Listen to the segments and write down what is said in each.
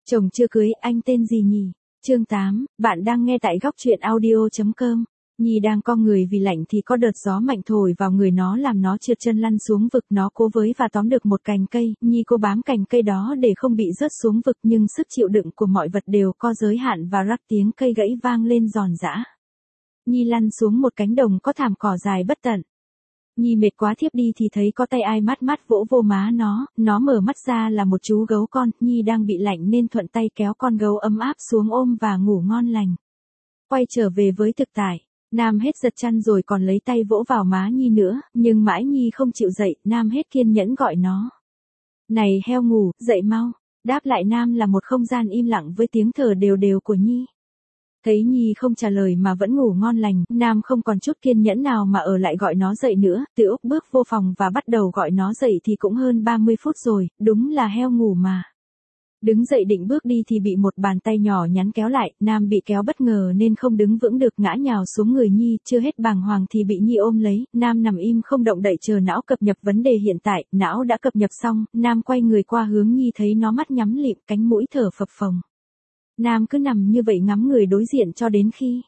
Chồng chưa cưới, anh tên gì nhỉ? Chương 8, bạn đang nghe tại góc truyện audio.com. Nhi đang co người vì lạnh thì có đợt gió mạnh thổi vào người nó làm nó trượt chân lăn xuống vực, nó cố với và tóm được một cành cây, Nhi cố bám cành cây đó để không bị rớt xuống vực nhưng sức chịu đựng của mọi vật đều có giới hạn và rắc tiếng cây gãy vang lên giòn giã. Nhi lăn xuống một cánh đồng có thảm cỏ dài bất tận. Nhi mệt quá thiếp đi thì thấy có tay ai mát mát vỗ vô má nó mở mắt ra là một chú gấu con, Nhi đang bị lạnh nên thuận tay kéo con gấu ấm áp xuống ôm và ngủ ngon lành. Quay trở về với thực tại, Nam hết giật chăn rồi còn lấy tay vỗ vào má Nhi nữa, nhưng mãi Nhi không chịu dậy, Nam hết kiên nhẫn gọi nó. Này heo ngủ, dậy mau, đáp lại Nam là một không gian im lặng với tiếng thở đều đều của Nhi. Thấy Nhi không trả lời mà vẫn ngủ ngon lành, Nam không còn chút kiên nhẫn nào mà ở lại gọi nó dậy nữa, Từ Úc bước vô phòng và bắt đầu gọi nó dậy thì cũng hơn 30 phút rồi, đúng là heo ngủ mà. Đứng dậy định bước đi thì bị một bàn tay nhỏ nhắn kéo lại, Nam bị kéo bất ngờ nên không đứng vững được ngã nhào xuống người Nhi, chưa hết bàng hoàng thì bị Nhi ôm lấy, Nam nằm im không động đậy chờ não cập nhật vấn đề hiện tại, não đã cập nhật xong, Nam quay người qua hướng Nhi thấy nó mắt nhắm lịm, cánh mũi thở phập phồng. Nam cứ nằm như vậy ngắm người đối diện cho đến khi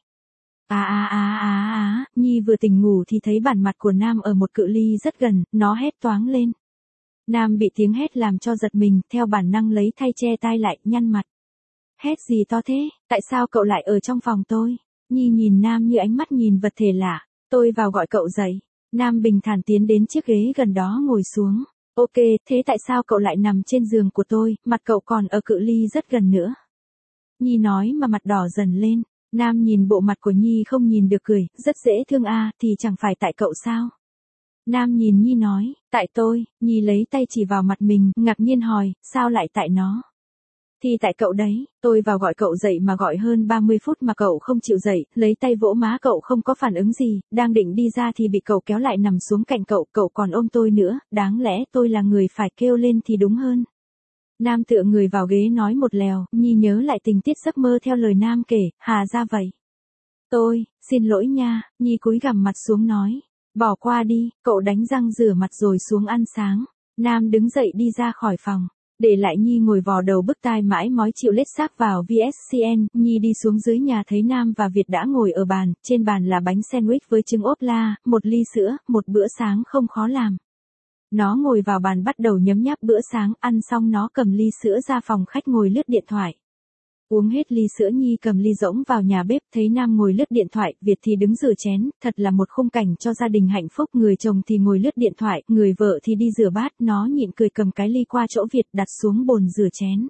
Nhi vừa tỉnh ngủ thì thấy bản mặt của Nam ở một cự ly rất gần, nó hét toáng lên. Nam bị tiếng hét làm cho giật mình, theo bản năng lấy thay che tai lại, nhăn mặt. Hét gì to thế, tại sao cậu lại ở trong phòng tôi? Nhi nhìn Nam như ánh mắt nhìn vật thể lạ, tôi vào gọi cậu dậy. Nam bình thản tiến đến chiếc ghế gần đó ngồi xuống. Ok, thế tại sao cậu lại nằm trên giường của tôi, mặt cậu còn ở cự ly rất gần nữa? Nhi nói mà mặt đỏ dần lên, Nam nhìn bộ mặt của Nhi không nhìn được cười, rất dễ thương thì chẳng phải tại cậu sao? Nam nhìn Nhi nói, tại tôi, Nhi lấy tay chỉ vào mặt mình, ngạc nhiên hỏi, sao lại tại nó? Thì tại cậu đấy, tôi vào gọi cậu dậy mà gọi hơn 30 phút mà cậu không chịu dậy, lấy tay vỗ má cậu không có phản ứng gì, đang định đi ra thì bị cậu kéo lại nằm xuống cạnh cậu còn ôm tôi nữa, đáng lẽ tôi là người phải kêu lên thì đúng hơn. Nam tựa người vào ghế nói một lèo, Nhi nhớ lại tình tiết giấc mơ theo lời Nam kể, hà ra vậy. Tôi, xin lỗi nha, Nhi cúi gằm mặt xuống nói. Bỏ qua đi, cậu đánh răng rửa mặt rồi xuống ăn sáng. Nam đứng dậy đi ra khỏi phòng. Để lại Nhi ngồi vò đầu bứt tai mãi mói chịu lết xác vào VSCN. Nhi đi xuống dưới nhà thấy Nam và Việt đã ngồi ở bàn. Trên bàn là bánh sandwich với trứng ốp la, một ly sữa, một bữa sáng không khó làm. Nó ngồi vào bàn bắt đầu nhấm nháp bữa sáng, ăn xong nó cầm ly sữa ra phòng khách ngồi lướt điện thoại. Uống hết ly sữa Nhi cầm ly rỗng vào nhà bếp, thấy Nam ngồi lướt điện thoại, Việt thì đứng rửa chén, thật là một khung cảnh cho gia đình hạnh phúc, người chồng thì ngồi lướt điện thoại, người vợ thì đi rửa bát, nó nhịn cười cầm cái ly qua chỗ Việt đặt xuống bồn rửa chén.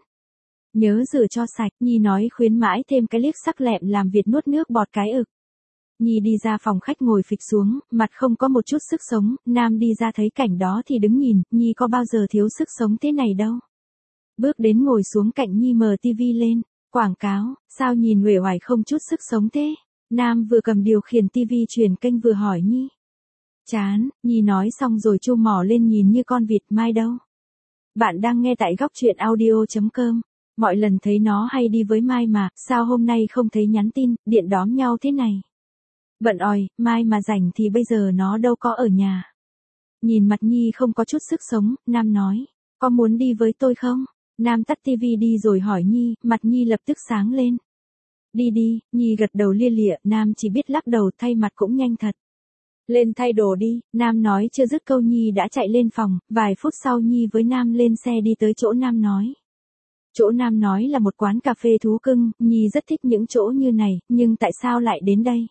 Nhớ rửa cho sạch, Nhi nói khuyến mãi thêm cái liếc sắc lẹm làm Việt nuốt nước bọt cái ực. Nhi đi ra phòng khách ngồi phịch xuống, mặt không có một chút sức sống, Nam đi ra thấy cảnh đó thì đứng nhìn, Nhi có bao giờ thiếu sức sống thế này đâu. Bước đến ngồi xuống cạnh Nhi mở tivi lên. Quảng cáo, sao nhìn uể oải không chút sức sống thế? Nam vừa cầm điều khiển tivi truyền kênh vừa hỏi Nhi. Chán, Nhi nói xong rồi chu mỏ lên nhìn như con vịt, Mai đâu? Bạn đang nghe tại góc truyện audio.com. Mọi lần thấy nó hay đi với Mai mà, sao hôm nay không thấy nhắn tin, điện đóm nhau thế này? Bận òi, Mai mà rảnh thì bây giờ nó đâu có ở nhà. Nhìn mặt Nhi không có chút sức sống, Nam nói, có muốn đi với tôi không? Nam tắt tivi đi rồi hỏi Nhi, mặt Nhi lập tức sáng lên. Đi đi, Nhi gật đầu lia lịa, Nam chỉ biết lắc đầu, thay mặt cũng nhanh thật. Lên thay đồ đi, Nam nói chưa dứt câu Nhi đã chạy lên phòng, vài phút sau Nhi với Nam lên xe đi tới chỗ Nam nói. Chỗ Nam nói là một quán cà phê thú cưng, Nhi rất thích những chỗ như này, nhưng tại sao lại đến đây?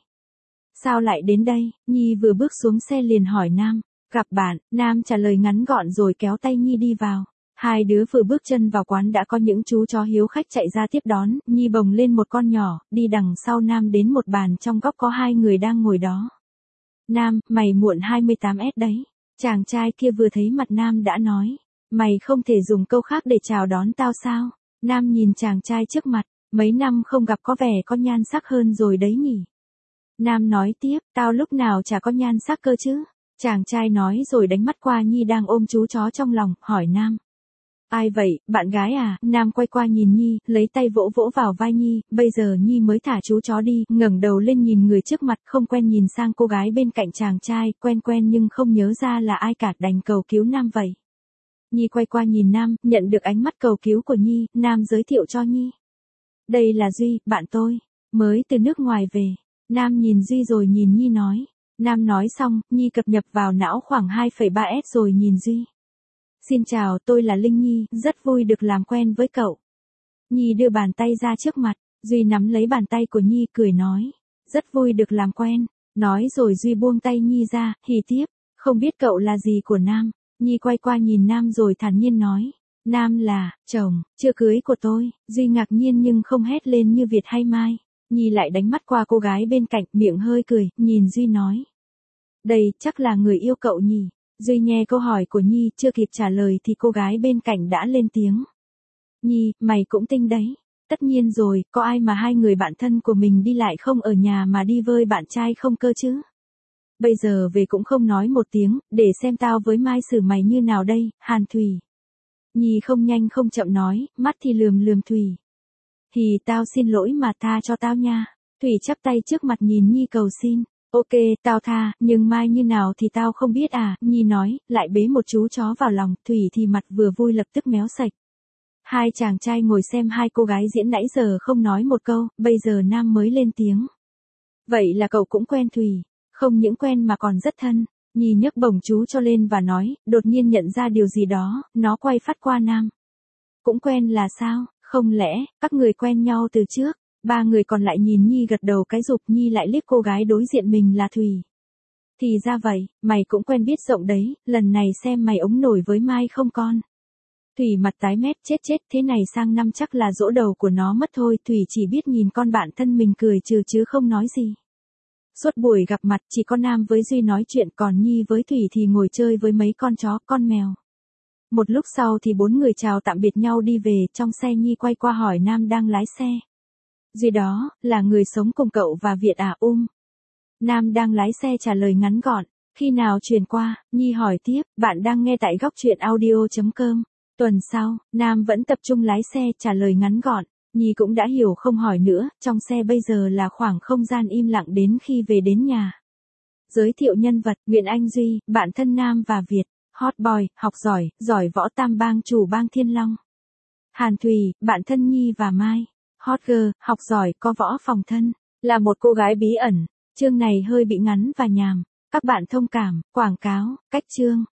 Sao lại đến đây? Nhi vừa bước xuống xe liền hỏi Nam. Gặp bạn, Nam trả lời ngắn gọn rồi kéo tay Nhi đi vào. Hai đứa vừa bước chân vào quán đã có những chú chó hiếu khách chạy ra tiếp đón, Nhi bồng lên một con nhỏ, đi đằng sau Nam đến một bàn trong góc có hai người đang ngồi đó. Nam, mày muộn 28S đấy. Chàng trai kia vừa thấy mặt Nam đã nói, mày không thể dùng câu khác để chào đón tao sao? Nam nhìn chàng trai trước mặt, mấy năm không gặp có vẻ có nhan sắc hơn rồi đấy nhỉ? Nam nói tiếp, tao lúc nào chả có nhan sắc cơ chứ? Chàng trai nói rồi đánh mắt qua Nhi đang ôm chú chó trong lòng, hỏi Nam. Ai vậy, bạn gái à? Nam quay qua nhìn Nhi, lấy tay vỗ vỗ vào vai Nhi, bây giờ Nhi mới thả chú chó đi, ngẩng đầu lên nhìn người trước mặt, không quen nhìn sang cô gái bên cạnh chàng trai, quen nhưng không nhớ ra là ai cả, đành cầu cứu Nam vậy. Nhi quay qua nhìn Nam, nhận được ánh mắt cầu cứu của Nhi, Nam giới thiệu cho Nhi. Đây là Duy, bạn tôi, mới từ nước ngoài về. Nam nhìn Duy rồi nhìn Nhi nói. Nam nói xong, Nhi cập nhập vào não khoảng 2,3S rồi nhìn Duy. Xin chào, tôi là Linh Nhi, rất vui được làm quen với cậu. Nhi đưa bàn tay ra trước mặt, Duy nắm lấy bàn tay của Nhi cười nói. Rất vui được làm quen. Nói rồi Duy buông tay Nhi ra, hì tiếp. Không biết cậu là gì của Nam. Nhi quay qua nhìn Nam rồi thản nhiên nói. Nam là, chồng, chưa cưới của tôi. Duy ngạc nhiên nhưng không hét lên như Việt hay Mai. Nhi lại đánh mắt qua cô gái bên cạnh, miệng hơi cười, nhìn Duy nói. Đây, chắc là người yêu cậu nhỉ. Duy nghe câu hỏi của Nhi, chưa kịp trả lời thì cô gái bên cạnh đã lên tiếng. Nhi, mày cũng tinh đấy. Tất nhiên rồi, có ai mà hai người bạn thân của mình đi lại không ở nhà mà đi với bạn trai không cơ chứ? Bây giờ về cũng không nói một tiếng, để xem tao với Mai xử mày như nào đây, Hàn Thủy. Nhi không nhanh không chậm nói, mắt thì lườm lườm Thủy. Thì tao xin lỗi mà tha cho tao nha. Thủy chắp tay trước mặt nhìn Nhi cầu xin. Ok, tao tha, nhưng mai như nào thì tao không biết à, Nhi nói, lại bế một chú chó vào lòng, Thủy thì mặt vừa vui lập tức méo sạch. Hai chàng trai ngồi xem hai cô gái diễn nãy giờ không nói một câu, bây giờ Nam mới lên tiếng. Vậy là cậu cũng quen Thủy, không những quen mà còn rất thân. Nhi nhấc bổng chú cho lên và nói, đột nhiên nhận ra điều gì đó, nó quay phát qua Nam. Cũng quen là sao, không lẽ, các người quen nhau từ trước? Ba người còn lại nhìn Nhi gật đầu cái rụp, Nhi lại liếc cô gái đối diện mình là Thủy. Thì ra vậy, mày cũng quen biết rộng đấy, lần này xem mày ống nổi với Mai không con. Thủy mặt tái mét, chết thế này sang năm chắc là giỗ đầu của nó mất thôi. Thủy chỉ biết nhìn con bạn thân mình cười trừ chứ không nói gì. Suốt buổi gặp mặt chỉ có Nam với Duy nói chuyện, còn Nhi với Thủy thì ngồi chơi với mấy con chó, con mèo. Một lúc sau thì bốn người chào tạm biệt nhau đi về, trong xe Nhi quay qua hỏi Nam đang lái xe. Duy đó, là người sống cùng cậu và Việt à? Nam đang lái xe trả lời ngắn gọn. Khi nào chuyển qua, Nhi hỏi tiếp, bạn đang nghe tại góc truyện audio.com. Tuần sau, Nam vẫn tập trung lái xe trả lời ngắn gọn. Nhi cũng đã hiểu không hỏi nữa, trong xe bây giờ là khoảng không gian im lặng đến khi về đến nhà. Giới thiệu nhân vật, Nguyễn Anh Duy, bạn thân Nam và Việt, hot boy, học giỏi, giỏi võ tam bang chủ bang Thiên Long. Hàn Thùy, bạn thân Nhi và Mai, hot girl, học giỏi, có võ phòng thân, là một cô gái bí ẩn. Chương này hơi bị ngắn và nhàm, các bạn thông cảm. Quảng cáo, cách chương.